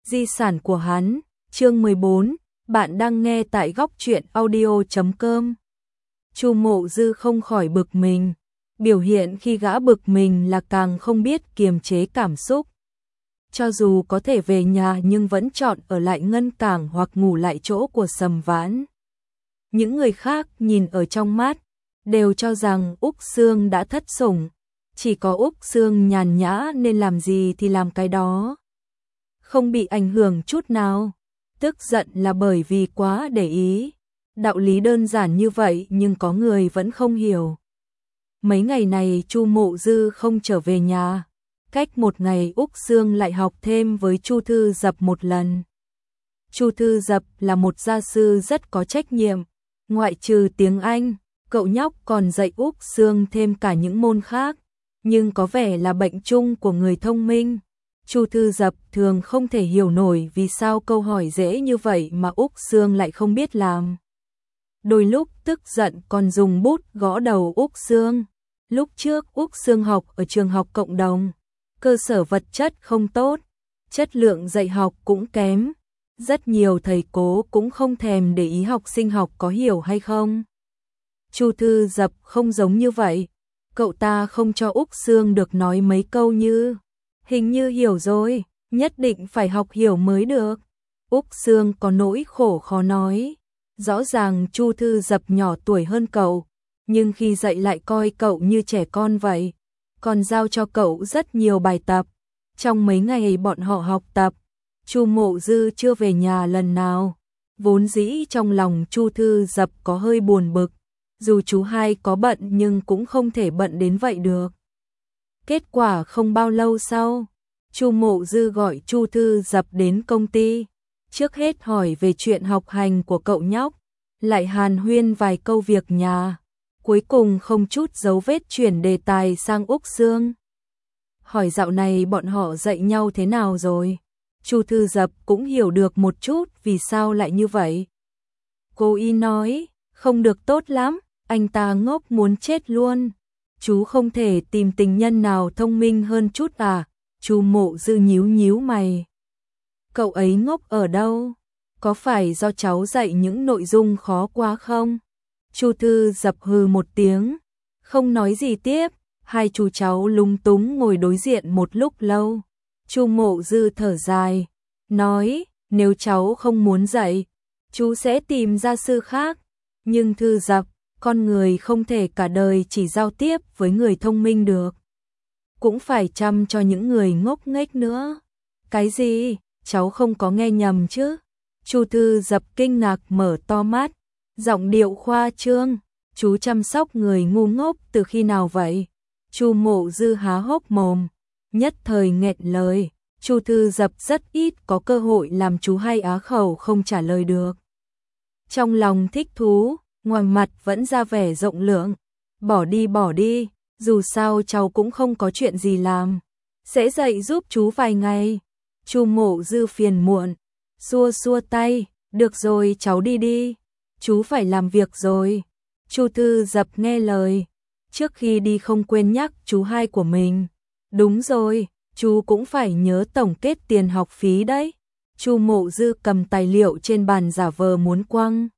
Di sản của hắn, chương 14, bạn đang nghe tại góc truyện audio.com. Chu Mộ Dư không khỏi bực mình, biểu hiện khi gã bực mình là càng không biết kiềm chế cảm xúc. Cho dù có thể về nhà nhưng vẫn chọn ở lại Ngân Cảng hoặc ngủ lại chỗ của Sầm Vãn. Những người khác nhìn ở trong mắt, đều cho rằng Úc Sương đã thất sủng, chỉ có Úc Sương nhàn nhã nên làm gì thì làm cái đó. Không bị ảnh hưởng chút nào, tức giận là bởi vì quá để ý. Đạo lý đơn giản như vậy nhưng có người vẫn không hiểu. Mấy ngày này Chu Mộ Dư không trở về nhà, cách một ngày Úc Sương lại học thêm với Chu Thư Dập một lần. Chu Thư Dập là một gia sư rất có trách nhiệm, ngoại trừ tiếng Anh, cậu nhóc còn dạy Úc Sương thêm cả những môn khác, nhưng có vẻ là bệnh chung của người thông minh. Chu Thư Dập thường không thể hiểu nổi vì sao câu hỏi dễ như vậy mà Úc Sương lại không biết làm. Đôi lúc tức giận còn dùng bút gõ đầu Úc Sương. Lúc trước Úc Sương học ở trường học cộng đồng, cơ sở vật chất không tốt, chất lượng dạy học cũng kém. Rất nhiều thầy cố cũng không thèm để ý học sinh học có hiểu hay không. Chu Thư Dập không giống như vậy, cậu ta không cho Úc Sương được nói mấy câu như hình như hiểu rồi, nhất định phải học hiểu mới được. Úc Sương có nỗi khổ khó nói. Rõ ràng Chu Thư Dập nhỏ tuổi hơn cậu, nhưng khi dạy lại coi cậu như trẻ con vậy, còn giao cho cậu rất nhiều bài tập. Trong mấy ngày bọn họ học tập, Chu Mộ Dư chưa về nhà lần nào. Vốn dĩ trong lòng Chu Thư Dập có hơi buồn bực, dù chú hai có bận nhưng cũng không thể bận đến vậy được. Kết quả không bao lâu sau, Chu Mộ Dư gọi Chu Thư Dập đến công ty. Trước hết hỏi về chuyện học hành của cậu nhóc, lại hàn huyên vài câu việc nhà. Cuối cùng không chút dấu vết chuyển đề tài sang Úc Sương. Hỏi dạo này bọn họ dạy nhau thế nào rồi? Chu Thư Dập cũng hiểu được một chút vì sao lại như vậy. Cô y nói, không được tốt lắm, anh ta ngốc muốn chết luôn. Chú không thể tìm tình nhân nào thông minh hơn chút à? Chu Mộ Dư nhíu nhíu mày. Cậu ấy ngốc ở đâu? Có phải do cháu dạy những nội dung khó quá không? Chu Thư Dập hừ một tiếng, không nói gì tiếp. Hai chú cháu lúng túng ngồi đối diện một lúc lâu. Chu Mộ Dư thở dài, nói, nếu cháu không muốn dạy, chú sẽ tìm gia sư khác. Nhưng Thư Dập, con người không thể cả đời chỉ giao tiếp với người thông minh được. Cũng phải chăm cho những người ngốc nghếch nữa. Cái gì? Cháu không có nghe nhầm chứ? Chu Thư Dập kinh ngạc mở to mắt, giọng điệu khoa trương, chú chăm sóc người ngu ngốc từ khi nào vậy? Chu Mộ Dư há hốc mồm, nhất thời nghẹn lời. Chu Thư Dập rất ít có cơ hội làm chú hai á khẩu không trả lời được. Trong lòng thích thú, ngoài mặt vẫn ra vẻ rộng lượng. Bỏ đi, dù sao cháu cũng không có chuyện gì làm. Sẽ dạy giúp chú vài ngày. Chu Mộ Dư phiền muộn, xua xua tay, được rồi cháu đi đi, chú phải làm việc rồi. Chu Thư Dập nghe lời, trước khi đi không quên nhắc chú hai của mình. Đúng rồi, chú cũng phải nhớ tổng kết tiền học phí đấy. Chu Mộ Dư cầm tài liệu trên bàn giả vờ muốn quăng.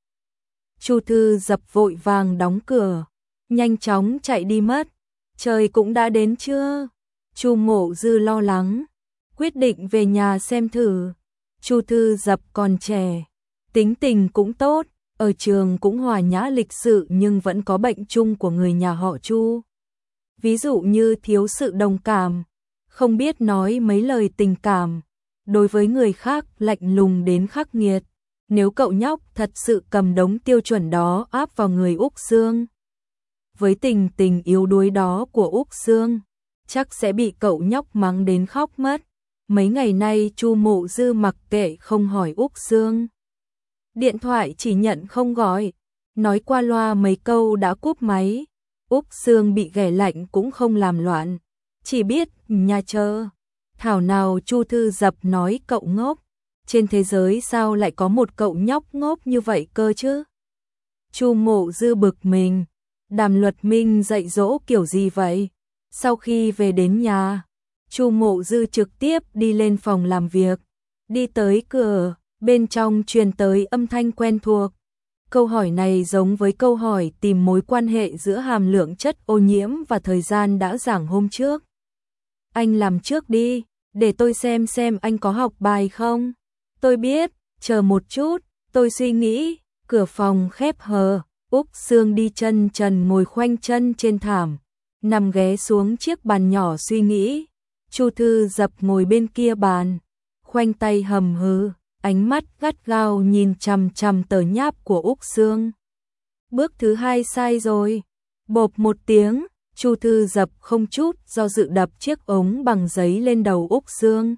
Chu Thư Dập vội vàng đóng cửa, nhanh chóng chạy đi mất. Trời cũng đã đến chưa? Chu Mộ Dư lo lắng, quyết định về nhà xem thử. Chu Thư Dập còn trẻ, tính tình cũng tốt, ở trường cũng hòa nhã lịch sự nhưng vẫn có bệnh chung của người nhà họ Chu. Ví dụ như thiếu sự đồng cảm, không biết nói mấy lời tình cảm, đối với người khác lạnh lùng đến khắc nghiệt. Nếu cậu nhóc thật sự cầm đống tiêu chuẩn đó áp vào người Úc Sương, với tình yếu đuối đó của Úc Sương, chắc sẽ bị cậu nhóc mắng đến khóc mất. Mấy ngày nay Chu Mộ Dư mặc kệ không hỏi Úc Sương. Điện thoại chỉ nhận không gọi, nói qua loa mấy câu đã cúp máy. Úc Sương bị ghẻ lạnh cũng không làm loạn, chỉ biết nhà chờ. Thảo nào Chu Thư Dập nói cậu ngốc, trên thế giới sao lại có một cậu nhóc ngốc như vậy cơ chứ? Chu Mộ Dư bực mình, Đàm Luật Minh dạy dỗ kiểu gì vậy? Sau khi về đến nhà, Chu Mộ Dư trực tiếp đi lên phòng làm việc, đi tới cửa, bên trong truyền tới âm thanh quen thuộc. Câu hỏi này giống với câu hỏi tìm mối quan hệ giữa hàm lượng chất ô nhiễm và thời gian đã giảng hôm trước. Anh làm trước đi, để tôi xem anh có học bài không. Tôi biết, chờ một chút, tôi suy nghĩ. Cửa phòng khép hờ, Úc Sương đi chân trần ngồi khoanh chân trên thảm, nằm ghé xuống chiếc bàn nhỏ suy nghĩ. Chu Thư Dập ngồi bên kia bàn, khoanh tay hầm hừ, ánh mắt gắt gao nhìn chằm chằm tờ nháp của Úc Sương. Bước thứ 2 sai rồi. Bộp một tiếng, Chu Thư Dập không chút do dự đập chiếc ống bằng giấy lên đầu Úc Sương.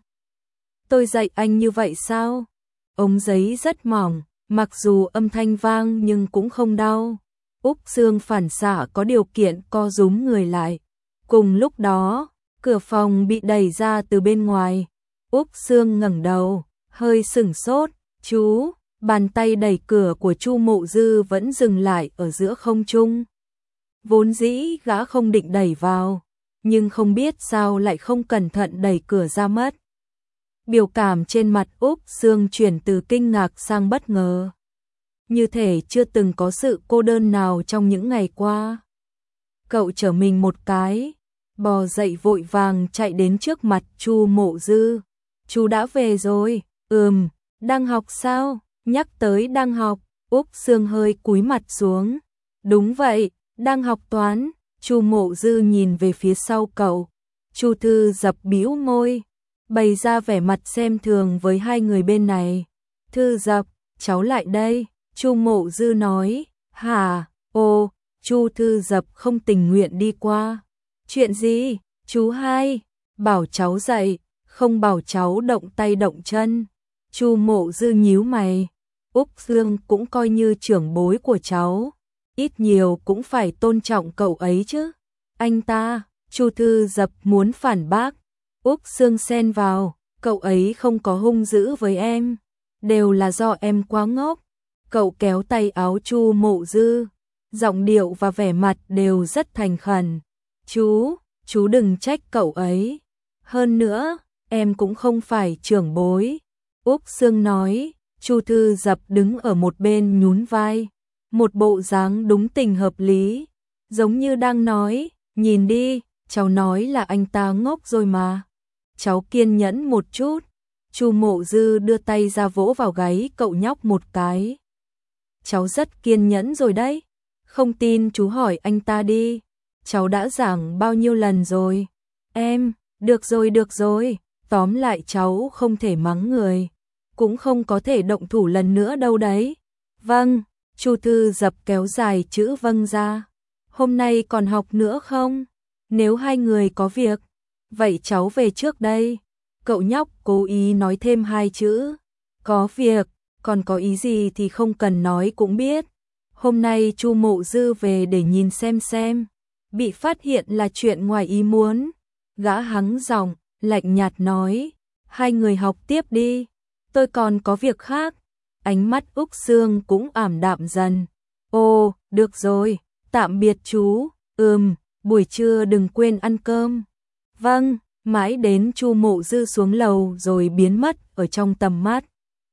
Tôi dạy anh như vậy sao? Ống giấy rất mỏng, mặc dù âm thanh vang nhưng cũng không đau. Úc Sương phản xạ có điều kiện co rúm người lại. Cùng lúc đó, cửa phòng bị đẩy ra từ bên ngoài. Úc Sương ngẩng đầu, hơi sửng sốt. Chú, bàn tay đẩy cửa của Chu Mộ Dư vẫn dừng lại ở giữa không trung. Vốn dĩ gã không định đẩy vào, nhưng không biết sao lại không cẩn thận đẩy cửa ra mất. Biểu cảm trên mặt Úc Sương chuyển từ kinh ngạc sang bất ngờ. Như thể chưa từng có sự cô đơn nào trong những ngày qua. Cậu trở mình một cái, bò dậy vội vàng chạy đến trước mặt Chu Mộ Dư. Chú đã về rồi, đang học sao? Nhắc tới đang học, Úc Sương hơi cúi mặt xuống. Đúng vậy, đang học toán. Chu Mộ Dư nhìn về phía sau cậu. Chu Thư Dập bĩu môi, bày ra vẻ mặt xem thường với hai người bên này. Thư Dập, cháu lại đây. Chu Mộ Dư nói. Hả? Ô, Chu Thư Dập không tình nguyện đi qua. Chuyện gì? Chú hai, bảo cháu dậy, không bảo cháu động tay động chân. Chu Mộ Dư nhíu mày. Úc Sương cũng coi như trưởng bối của cháu, ít nhiều cũng phải tôn trọng cậu ấy chứ. Anh ta, Chu Thư Dập muốn phản bác. Úc Sương xen vào, cậu ấy không có hung dữ với em, đều là do em quá ngốc. Cậu kéo tay áo Chu Mộ Dư, giọng điệu và vẻ mặt đều rất thành khẩn. Chú đừng trách cậu ấy. Hơn nữa, em cũng không phải trưởng bối. Úc Sương nói. Chu Thư Dập đứng ở một bên nhún vai, một bộ dáng đúng tình hợp lý, giống như đang nói, nhìn đi, cháu nói là anh ta ngốc rồi mà. Cháu kiên nhẫn một chút. Chu Mộ Dư đưa tay ra vỗ vào gáy cậu nhóc một cái. Cháu rất kiên nhẫn rồi đấy. Không tin chú hỏi anh ta đi. Cháu đã giảng bao nhiêu lần rồi. Em, được rồi. Tóm lại cháu không thể mắng người, cũng không có thể động thủ lần nữa đâu đấy. Vâng, Chu Thư Dập kéo dài chữ vâng ra. Hôm nay còn học nữa không? Nếu hai người có việc, vậy cháu về trước đây. Cậu nhóc cố ý nói thêm hai chữ. Có việc, còn có ý gì thì không cần nói cũng biết. Hôm nay Chu Mộ Dư về để nhìn xem. Bị phát hiện là chuyện ngoài ý muốn. Gã hắng giọng, lạnh nhạt nói. Hai người học tiếp đi. Tôi còn có việc khác. Ánh mắt Úc Sương cũng ảm đạm dần. Ồ, được rồi, tạm biệt chú. Buổi trưa đừng quên ăn cơm. Vâng, mãi đến Chu Mộ Dư xuống lầu rồi biến mất ở trong tầm mắt.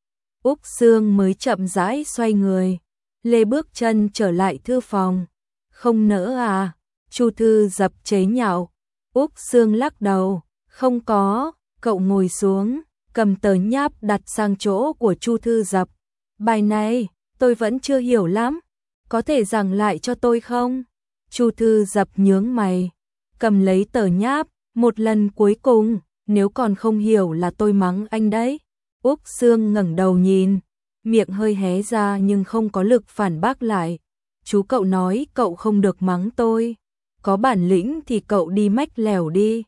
Úc Sương mới chậm rãi xoay người, lê bước chân trở lại thư phòng. Không nỡ à? Chu Thư Dập chế nhạo. Úc Sương lắc đầu. Không có. Cậu ngồi xuống, cầm tờ nháp đặt sang chỗ của Chu Thư Dập. Bài này, tôi vẫn chưa hiểu lắm. Có thể giảng lại cho tôi không? Chu Thư Dập nhướng mày, cầm lấy tờ nháp, một lần cuối cùng, nếu còn không hiểu là tôi mắng anh đấy. Úc Sương ngẩng đầu nhìn, miệng hơi hé ra nhưng không có lực phản bác lại. Chú cậu nói cậu không được mắng tôi. Có bản lĩnh thì cậu đi mách lẻo đi.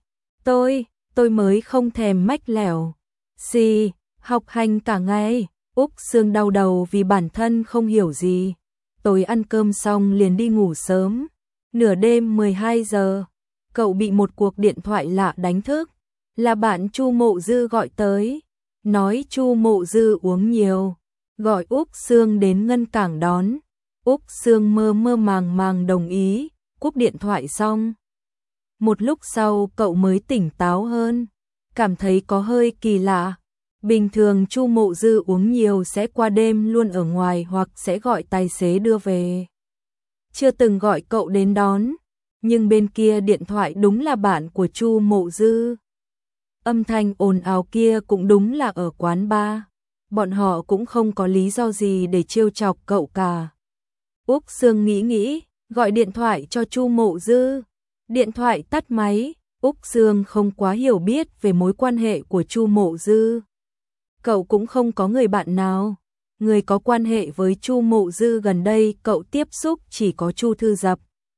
Tôi mới không thèm mách lẻo. Xì, học hành cả ngày. Úc Sương đau đầu vì bản thân không hiểu gì. Tối ăn cơm xong liền đi ngủ sớm. Nửa đêm 12 giờ, cậu bị một cuộc điện thoại lạ đánh thức. Là bạn Chu Mộ Dư gọi tới. Nói Chu Mộ Dư uống nhiều, gọi Úc Sương đến Ngân Cảng đón. Úc Sương mơ mơ màng màng đồng ý, cúp điện thoại xong. Một lúc sau cậu mới tỉnh táo hơn, cảm thấy có hơi kỳ lạ. Bình thường Chu Mộ Dư uống nhiều sẽ qua đêm luôn ở ngoài hoặc sẽ gọi tài xế đưa về. Chưa từng gọi cậu đến đón, nhưng bên kia điện thoại đúng là bạn của Chu Mộ Dư. Âm thanh ồn ào kia cũng đúng là ở quán bar. Bọn họ cũng không có lý do gì để trêu chọc cậu cả. Úc Sương nghĩ, gọi điện thoại cho Chu Mộ Dư. Điện thoại tắt máy, Úc Sương không quá hiểu biết về mối quan hệ của Chu Mộ Dư. Cậu cũng không có người bạn nào. Người có quan hệ với Chu Mộ Dư gần đây cậu tiếp xúc chỉ có Chu Thư Dập.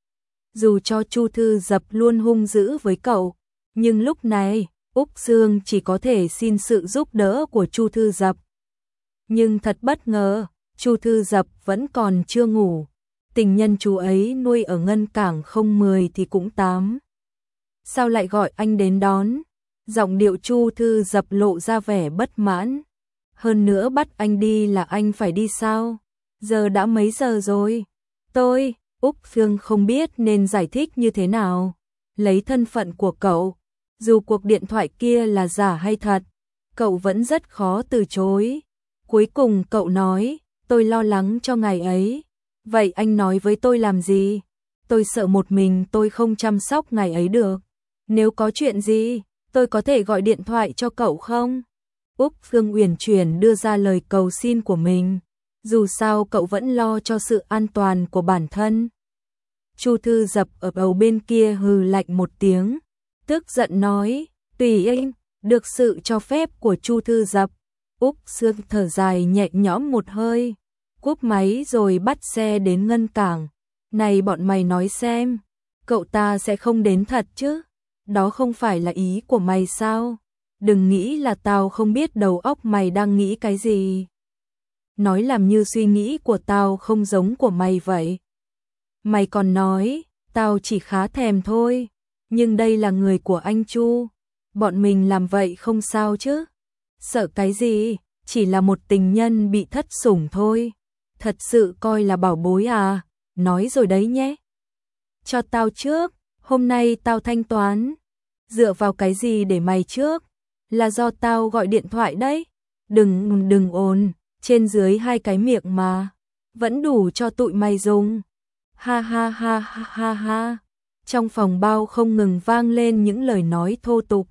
Dù cho Chu Thư Dập luôn hung dữ với cậu, nhưng lúc này, Úc Sương chỉ có thể xin sự giúp đỡ của Chu Thư Dập. Nhưng thật bất ngờ, Chu Thư Dập vẫn còn chưa ngủ. Tình nhân chú ấy nuôi ở Ngân Cảng không 10 thì cũng 8. Sao lại gọi anh đến đón? Giọng điệu Chu Thư Dập lộ ra vẻ bất mãn. Hơn nữa bắt anh đi là anh phải đi sao? Giờ đã mấy giờ rồi? Úc Sương không biết nên giải thích như thế nào. Lấy thân phận của cậu, dù cuộc điện thoại kia là giả hay thật, cậu vẫn rất khó từ chối. Cuối cùng cậu nói, tôi lo lắng cho ngày ấy. Vậy anh nói với tôi làm gì? Tôi sợ một mình tôi không chăm sóc ngày ấy được. Nếu có chuyện gì, tôi có thể gọi điện thoại cho cậu không? Úc Sương uyển chuyển đưa ra lời cầu xin của mình. Dù sao cậu vẫn lo cho sự an toàn của bản thân. Chu Thư Dập ở đầu bên kia hừ lạnh một tiếng, tức giận nói, tùy anh, được sự cho phép của Chu Thư Dập. Úc Sương thở dài nhẹ nhõm một hơi, cúp máy rồi bắt xe đến Ngân Cảng. Này bọn mày nói xem, cậu ta sẽ không đến thật chứ? Đó không phải là ý của mày sao? Đừng nghĩ là tao không biết đầu óc mày đang nghĩ cái gì. Nói làm như suy nghĩ của tao không giống của mày vậy. Mày còn nói, tao chỉ khá thèm thôi, nhưng đây là người của anh Chu. Bọn mình làm vậy không sao chứ? Sợ cái gì, chỉ là một tình nhân bị thất sủng thôi. Thật sự coi là bảo bối à, nói rồi đấy nhé. Cho tao trước, hôm nay tao thanh toán. Dựa vào cái gì để mày trước? Là do tao gọi điện thoại đấy. Đừng ồn, trên dưới 2 cái miệng mà. Vẫn đủ cho tụi mày dùng. Ha ha ha ha ha ha. Trong phòng bao không ngừng vang lên những lời nói thô tục.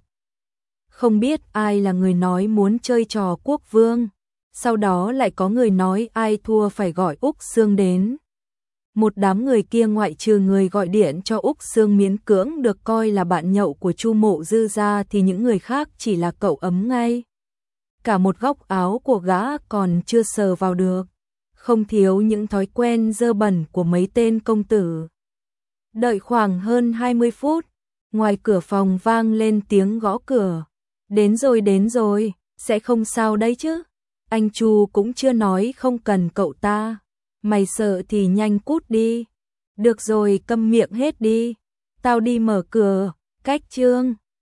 Không biết ai là người nói muốn chơi trò quốc vương. Sau đó lại có người nói ai thua phải gọi Úc Sương đến. Một đám người kia ngoại trừ người gọi điện cho Úc Sương miễn cưỡng được coi là bạn nhậu của Chu Mộ Dư ra thì những người khác chỉ là cậu ấm ngay. Cả một góc áo của gã còn chưa sờ vào được. Không thiếu những thói quen dơ bẩn của mấy tên công tử. Đợi khoảng hơn 20 phút, ngoài cửa phòng vang lên tiếng gõ cửa. Đến rồi, sẽ không sao đấy chứ. Anh Chu cũng chưa nói không cần cậu ta. Mày sợ thì nhanh cút đi. Được rồi, câm miệng hết đi. Tao đi mở cửa, cách Trương.